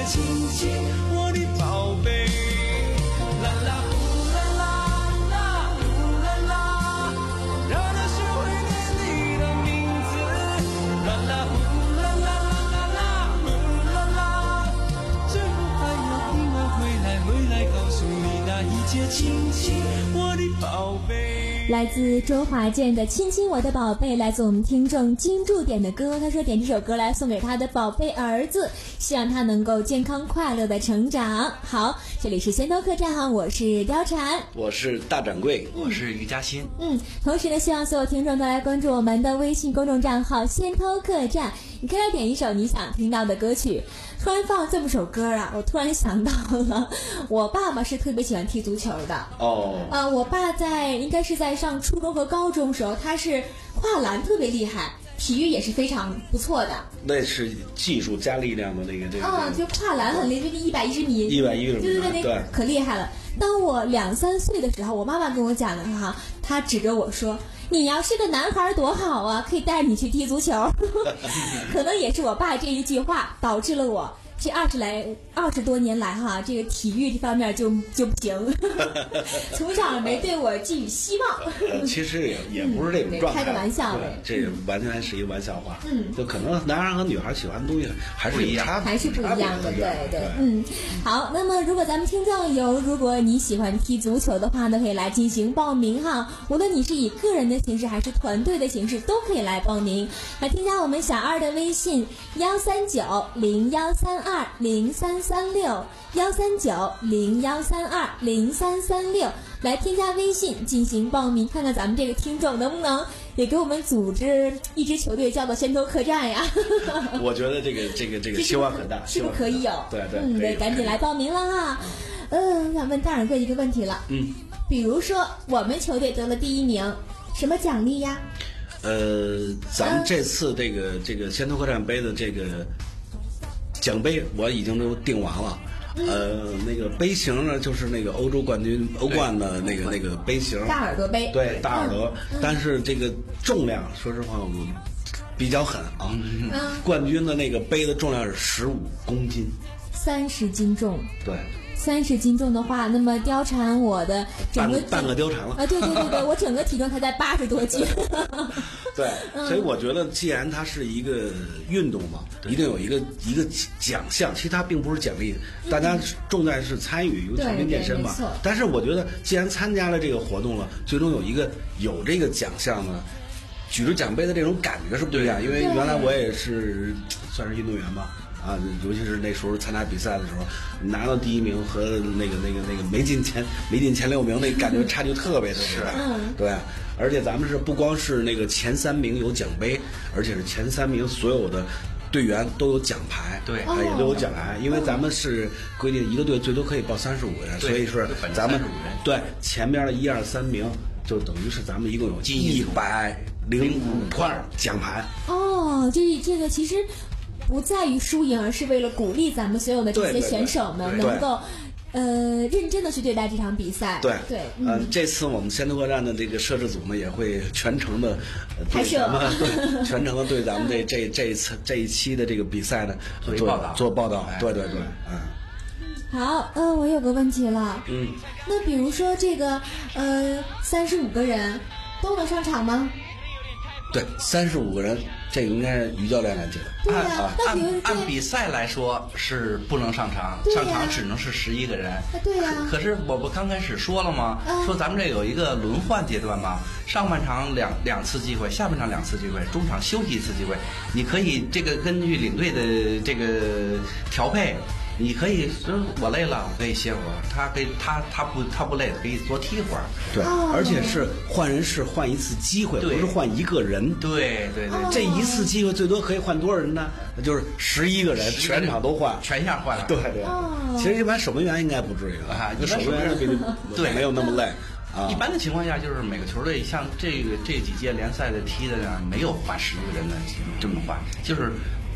亲亲，我的宝贝。啦啦呼啦啦啦呼啦啦，让他学会念你的名字。啦啦呼啦啦啦啦呼啦啦，最后还要平安回来，回来告诉你那一切。亲亲，我的宝贝。 来自周华健的《亲亲我的宝贝》，来自我们听众金柱点的歌。他说点这首歌来送给他的宝贝儿子，希望他能够健康快乐的成长。好，这里是先头客栈哈，我是貂蝉， 我是大掌柜， 我是于嘉欣。 嗯，同时呢，希望所有听众都来关注我们的微信公众账号先头客栈，你可以来点一首你想听到的歌曲。突然放这么首歌啊，我突然想到了，我爸爸是特别喜欢踢足球的。 哦。 呃，我爸在应该是在上初中和高中时候，他是跨栏特别厉害，体育也是非常不错的。 那是技术加力量的那个这个。 啊、哦，就跨栏很厉害，就一百一十米。 一百一十米。 对对对， 对， 可厉害了。当我两三岁的时候，我妈妈跟我讲的哈，她指着我说：“你要是个男孩多好啊，可以带你去踢足球。”可能也是我爸这一句话导致了我。这二十来二十多年来哈，这个体育这方面就就不行，从小没对我寄予希望。 呃、其实也也不是这种状态， 开个玩笑呗，这完全是一个玩笑话。 嗯， 就可能男孩和女孩喜欢的东西还是有差别， 还是不一样的，对对。嗯，好，那么如果咱们听众有，如果你喜欢踢足球的话呢，可以来进行报名哈。无论你是以个人的形式还是团队的形式，都可以来报名。来添加我们小二的微信幺三九零幺三二。零三三六幺三九零幺三二零三三六来添加微信进行报名，看看咱们这个听众能不能也给我们组织一支球队叫做先头客栈呀。 我觉得这个这个这个希望很大， 是不是可以有？ 对对， 嗯，对，赶紧来报名了哈。嗯，我想问大掌柜一个问题了， 嗯， 比如说我们球队得了第一名，什么奖励呀？ 呃，咱们这次这个、嗯、这个先头客栈杯的这个。奖杯我已经都定完了，嗯、呃，那个杯型呢，就是那个欧洲冠军欧冠的那个那个杯型， 大耳朵杯， 对，大耳朵。 嗯、 但是这个重量，说实话，我比较狠啊。嗯、冠军的那个杯的重量是十五公斤， 三十斤重。 对。 三十斤重的话，那么貂蝉我的整个半个貂蝉了啊！对对对对，我整个体重才在八十多斤。 对，所以我觉得，既然它是一个运动嘛，一定有一个一个奖项，其实它并不是奖励，大家重在是参与，有强身健身嘛。但是我觉得，既然参加了这个活动了，最终有一个有这个奖项呢，举着奖杯的这种感觉是不一样。因为原来我也是算是运动员吧。啊，尤其是那时候参加比赛的时候，拿到第一名和那个那个那个没进前没进前六名，那感觉差距特别特别大。 嗯， 对，而且咱们是不光是那个前三名有奖杯，而且是前三名所有的队员都有奖牌， 对， 啊也都有奖牌，因为咱们是规定一个队最多可以报三十五个人，所以是咱们对前边的一二三名就等于是咱们一共有一百零五块奖牌。 哦，这这个其实。不在于输赢，而是为了鼓励咱们所有的这些选手们能够，呃，认真的去对待这场比赛。 对对， 嗯、呃，这次我们先头客栈的这个摄制组呢，也会全程的拍摄， 对，全程的对咱们这这这一次这一期的这个比赛呢做做报道， 做报道。对对对，嗯。 好，呃，我有个问题了， 嗯， 那比如说这个，呃，三十五个人都能上场吗？ 对，三十五个人，这个应该是于教练来接的。 对呀、啊， 按按比赛来说是不能上场，上场只能是十一个人。 对呀、啊。 可是我不刚开始说了吗？ 啊、 说咱们这有一个轮换阶段嘛，上半场两两次机会，下半场两次机会，中场休息一次机会。你可以这个根据领队的这个调配。你可以说我累了，我可以歇会儿。他可以，他他不他不累，可以多踢会儿。 对，而且是换人是换一次机会，不是换一个人。 对对对， 这一次机会最多可以换多少人呢？那就是十一个人，全场都换， 全项换了。 对对。其实一般守门员应该不至于啊， 守门员比对没有那么累。啊， 一般的情况下，就是每个球队像这个这几届联赛的踢的呢，没有换十一个人的这么换，就是。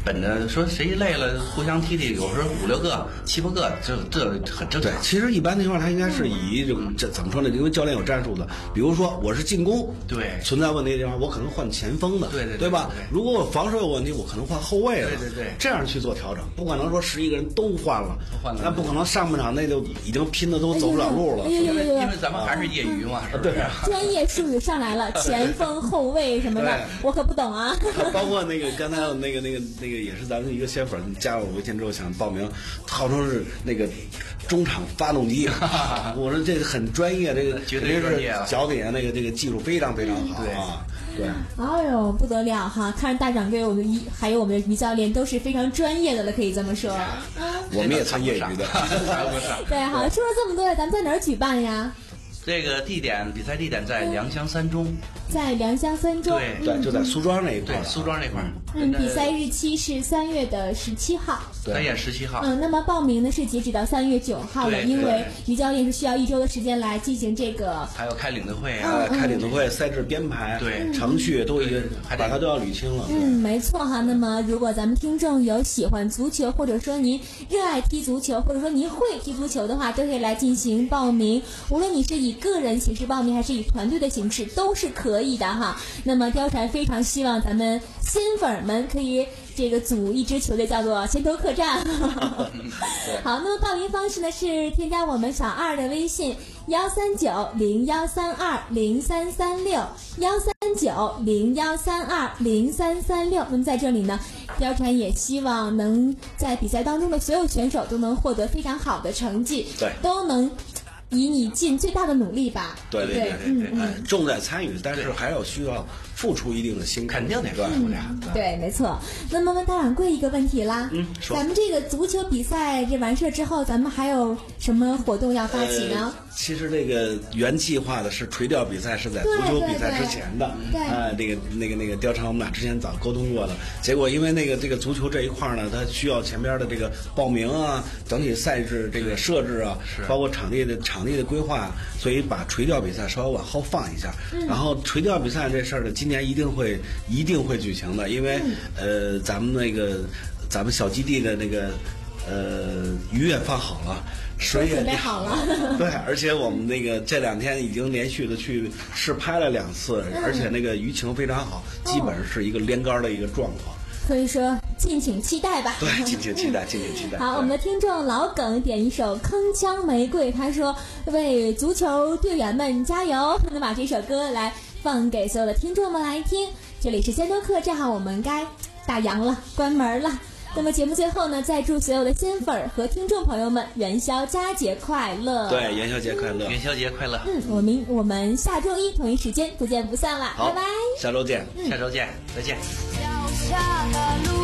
本着说谁累了互相踢踢，有时候五六个、七八个，这这很正常。 对，其实一般情况他应该是以这种这怎么说呢？因为教练有战术的，比如说我是进攻， 对， 存在问题的地方，我可能换前锋的， 对对对吧？如果我防守有问题，我可能换后卫的， 对对对， 这样去做调整，不可能说十一个人都换了， 换了， 那不可能上半场那就已经拼的都走不了路了， 因为因为咱们还是业余嘛，是不是？ 专业术语上来了，前锋、后卫什么的，我可不懂啊。 包括那个刚才有那个那个那个也是咱们一个仙粉加了我微信之后想报名，号称是那个中场发动机，我说这个很专业，这个绝对专业啊， 脚底下那个这个技术非常非常好啊。对， 哎呦不得了哈！看着大掌柜，我们于还有我们的于教练都是非常专业的了，可以这么说。 我们也算业余的。 对，好，说了这么多了，咱们在哪儿举办呀？ 这个地点比赛地点在良乡三中， 在良乡三中， 对对，就在苏庄那一块， 对，苏庄那块。 嗯，比赛日期是三月的十七号， 三月十七号。 嗯，那么报名呢是截止到三月九号了，因为于教练是需要一周的时间来进行这个， 还要开领队会啊， 呃，开领队会、赛制编排、 对程序都已经把它都要捋清了。 嗯，没错哈。那么如果咱们听众有喜欢足球，或者说您热爱踢足球，或者说您会踢足球的话，都可以来进行报名。无论你是以个人形式报名，还是以团队的形式，都是可以的哈。那么貂蝉非常希望咱们新粉们可以这个组一支球队，叫做先头客栈。好，那么报名方式呢是添加我们小二的微信幺三九零幺三二零三三六幺三九零幺三二零三三六。那么在这里呢，貂蝉也希望能在比赛当中的所有选手都能获得非常好的成绩， 对， 都能以你尽最大的努力吧。 对对对对对，嗯，重在参与，但是还要需要付出一定的辛苦， 肯定得付出呀。 对，没错。那么问大掌柜一个问题啦， 嗯， 咱们这个足球比赛这完事之后，咱们还有什么活动要发起呢？ 呃、其实这个原计划的是垂钓比赛是在足球比赛之前的， 对， 啊，那个那个那个貂蝉我们俩之前早沟通过了，结果因为那个这个足球这一块呢，它需要前边的这个报名啊，整体赛制这个设置啊，包括场地的场地的规划，所以把垂钓比赛稍微往后放一下。嗯、然后垂钓比赛这事儿呢，今年一定会一定会举行的，因为、嗯、呃，咱们那个咱们小基地的那个呃鱼也放好了。水也准备好了， 对，而且我们那个这两天已经连续的去试拍了两次，嗯、而且那个鱼情非常好，基本上是一个连杆的一个状况。 所以说，敬请期待吧。 对，敬请期待，敬请期待。 好，我们的听众老耿点一首《铿锵玫瑰》，他说为足球队员们加油。那把这首歌来放给所有的听众们来听。这里是先头客，正好我们该打烊了，关门了。那么节目最后呢，再祝所有的仙粉儿和听众朋友们元宵佳节快乐！ 对，元宵节快乐！ 元宵节快乐！ 嗯，我们我们下周一同一时间不见不散了，拜拜！ 下周见， 嗯、下周见，再见。 脚下的路